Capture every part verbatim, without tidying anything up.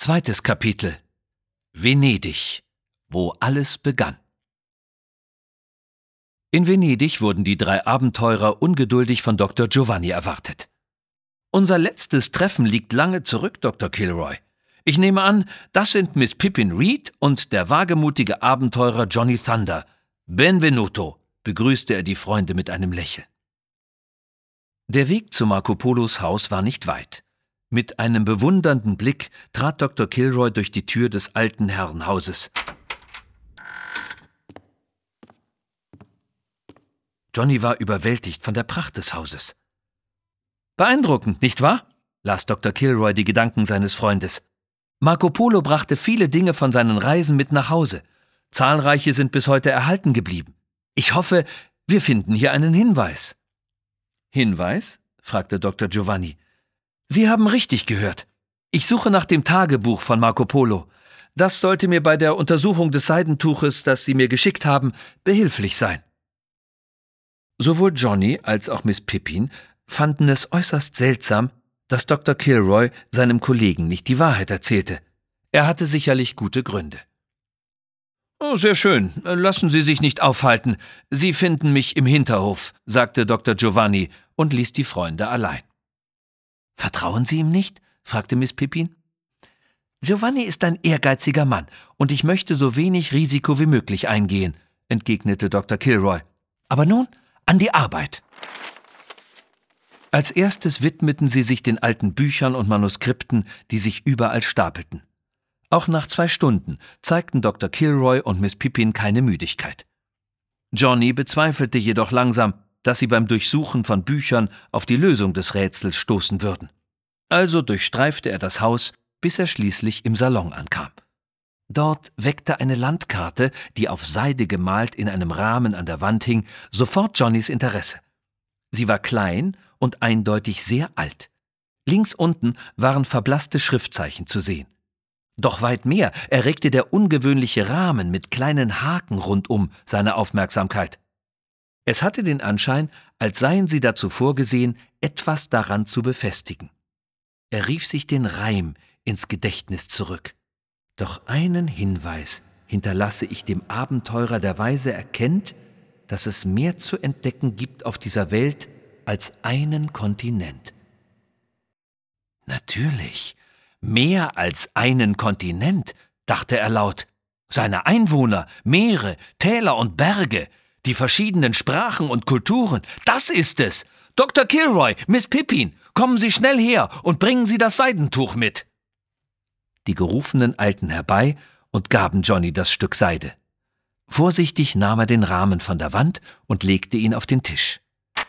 Zweites Kapitel: Venedig, wo alles begann. In Venedig wurden die drei Abenteurer ungeduldig von Doktor Giovanni erwartet. »Unser letztes Treffen liegt lange zurück, Doktor Kilroy. Ich nehme an, das sind Miss Pippin Reed und der wagemutige Abenteurer Johnny Thunder. Benvenuto«, begrüßte er die Freunde mit einem Lächeln. Der Weg zu Marco Polos Haus war nicht weit. Mit einem bewundernden Blick trat Doktor Kilroy durch die Tür des alten Herrenhauses. Johnny war überwältigt von der Pracht des Hauses. »Beeindruckend, nicht wahr?« las Doktor Kilroy die Gedanken seines Freundes. »Marco Polo brachte viele Dinge von seinen Reisen mit nach Hause. Zahlreiche sind bis heute erhalten geblieben. Ich hoffe, wir finden hier einen Hinweis.« »Hinweis?« fragte Doktor Giovanni. »Sie haben richtig gehört. Ich suche nach dem Tagebuch von Marco Polo. Das sollte mir bei der Untersuchung des Seidentuches, das Sie mir geschickt haben, behilflich sein.« Sowohl Johnny als auch Miss Pippin fanden es äußerst seltsam, dass Doktor Kilroy seinem Kollegen nicht die Wahrheit erzählte. Er hatte sicherlich gute Gründe. »Oh, sehr schön. Lassen Sie sich nicht aufhalten. Sie finden mich im Hinterhof«, sagte Doktor Giovanni und ließ die Freunde allein. »Vertrauen Sie ihm nicht?« fragte Miss Pippin. »Giovanni ist ein ehrgeiziger Mann, und ich möchte so wenig Risiko wie möglich eingehen«, entgegnete Doktor Kilroy. »Aber nun an die Arbeit.« Als erstes widmeten sie sich den alten Büchern und Manuskripten, die sich überall stapelten. Auch nach zwei Stunden zeigten Doktor Kilroy und Miss Pippin keine Müdigkeit. Johnny bezweifelte jedoch langsam, dass sie beim Durchsuchen von Büchern auf die Lösung des Rätsels stoßen würden. Also durchstreifte er das Haus, bis er schließlich im Salon ankam. Dort weckte eine Landkarte, die auf Seide gemalt in einem Rahmen an der Wand hing, sofort Johnnys Interesse. Sie war klein und eindeutig sehr alt. Links unten waren verblasste Schriftzeichen zu sehen. Doch weit mehr erregte der ungewöhnliche Rahmen mit kleinen Haken rundum seine Aufmerksamkeit. Es hatte den Anschein, als seien sie dazu vorgesehen, etwas daran zu befestigen. Er rief sich den Reim ins Gedächtnis zurück. »Doch einen Hinweis hinterlasse ich dem Abenteurer, der weise erkennt, dass es mehr zu entdecken gibt auf dieser Welt als einen Kontinent.« »Natürlich, mehr als einen Kontinent«, dachte er laut. »Seine Einwohner, Meere, Täler und Berge, die verschiedenen Sprachen und Kulturen, das ist es! Doktor Kilroy, Miss Pippin, kommen Sie schnell her und bringen Sie das Seidentuch mit!« Die Gerufenen eilten herbei und gaben Johnny das Stück Seide. Vorsichtig nahm er den Rahmen von der Wand und legte ihn auf den Tisch.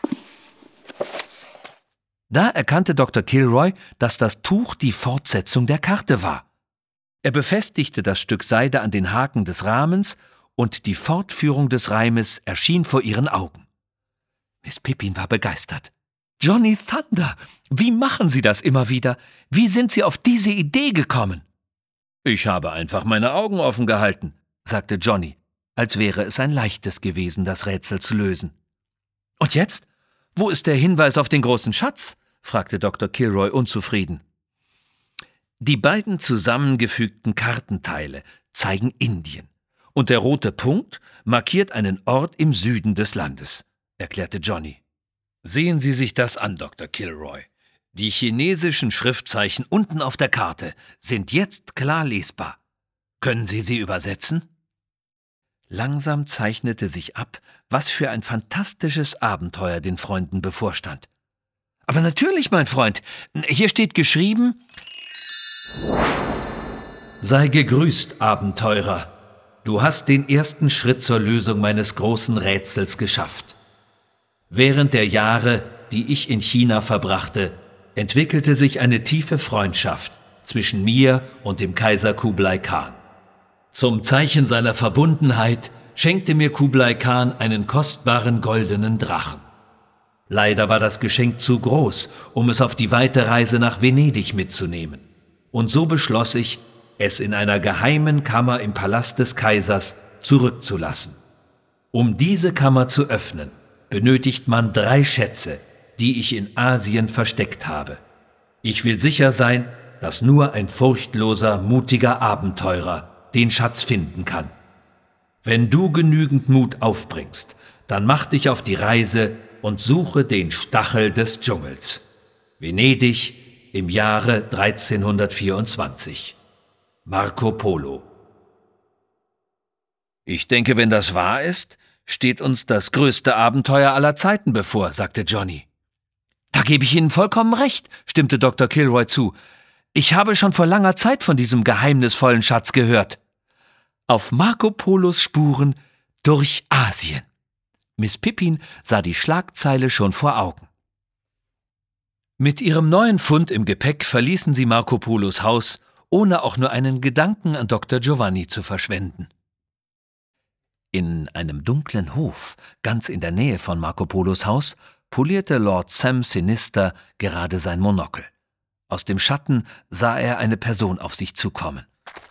Da erkannte Doktor Kilroy, dass das Tuch die Fortsetzung der Karte war. Er befestigte das Stück Seide an den Haken des Rahmens und die Fortführung des Reimes erschien vor ihren Augen. Miss Pippin war begeistert. »Johnny Thunder, wie machen Sie das immer wieder? Wie sind Sie auf diese Idee gekommen?« »Ich habe einfach meine Augen offen gehalten«, sagte Johnny, als wäre es ein leichtes gewesen, das Rätsel zu lösen. »Und jetzt? Wo ist der Hinweis auf den großen Schatz?« fragte Doktor Kilroy unzufrieden. »Die beiden zusammengefügten Kartenteile zeigen Indien, und der rote Punkt markiert einen Ort im Süden des Landes«, erklärte Johnny. »Sehen Sie sich das an, Doktor Kilroy. Die chinesischen Schriftzeichen unten auf der Karte sind jetzt klar lesbar. Können Sie sie übersetzen?« Langsam zeichnete sich ab, was für ein fantastisches Abenteuer den Freunden bevorstand. »Aber natürlich, mein Freund. Hier steht geschrieben: »Sei gegrüßt, Abenteurer. Du hast den ersten Schritt zur Lösung meines großen Rätsels geschafft. Während der Jahre, die ich in China verbrachte, entwickelte sich eine tiefe Freundschaft zwischen mir und dem Kaiser Kublai Khan. Zum Zeichen seiner Verbundenheit schenkte mir Kublai Khan einen kostbaren goldenen Drachen. Leider war das Geschenk zu groß, um es auf die weite Reise nach Venedig mitzunehmen. Und so beschloss ich, es in einer geheimen Kammer im Palast des Kaisers zurückzulassen. Um diese Kammer zu öffnen, benötigt man drei Schätze, die ich in Asien versteckt habe. Ich will sicher sein, dass nur ein furchtloser, mutiger Abenteurer den Schatz finden kann. Wenn du genügend Mut aufbringst, dann mach dich auf die Reise und suche den Stachel des Dschungels. Venedig im Jahre dreizehnhundertvierundzwanzig. Marco Polo. »Ich denke, wenn das wahr ist, steht uns das größte Abenteuer aller Zeiten bevor«, sagte Johnny. »Da gebe ich Ihnen vollkommen recht«, stimmte Doktor Kilroy zu. »Ich habe schon vor langer Zeit von diesem geheimnisvollen Schatz gehört. Auf Marco Polos Spuren durch Asien.« Miss Pippin sah die Schlagzeile schon vor Augen. Mit ihrem neuen Fund im Gepäck verließen sie Marco Polos Haus, ohne auch nur einen Gedanken an Doktor Giovanni zu verschwenden. In einem dunklen Hof, ganz in der Nähe von Marco Polos Haus, polierte Lord Sam Sinister gerade sein Monokel. Aus dem Schatten sah er eine Person auf sich zukommen.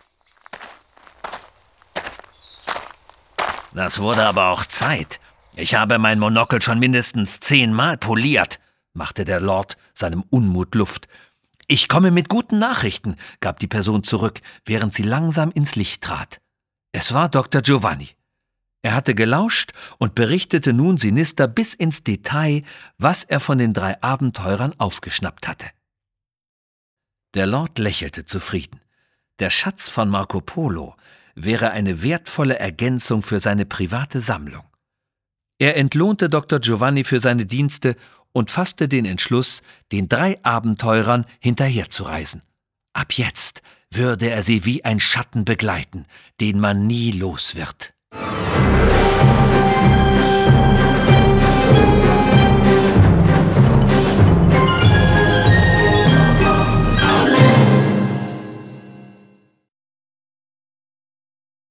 »Das wurde aber auch Zeit. Ich habe mein Monokel schon mindestens zehnmal poliert«, machte der Lord seinem Unmut Luft. »Ich komme mit guten Nachrichten«, gab die Person zurück, während sie langsam ins Licht trat. Es war Doktor Giovanni. Er hatte gelauscht und berichtete nun Sinister bis ins Detail, was er von den drei Abenteurern aufgeschnappt hatte. Der Lord lächelte zufrieden. Der Schatz von Marco Polo wäre eine wertvolle Ergänzung für seine private Sammlung. Er entlohnte Doktor Giovanni für seine Dienste und fasste den Entschluss, den drei Abenteurern hinterherzureisen. Ab jetzt würde er sie wie ein Schatten begleiten, den man nie los wird.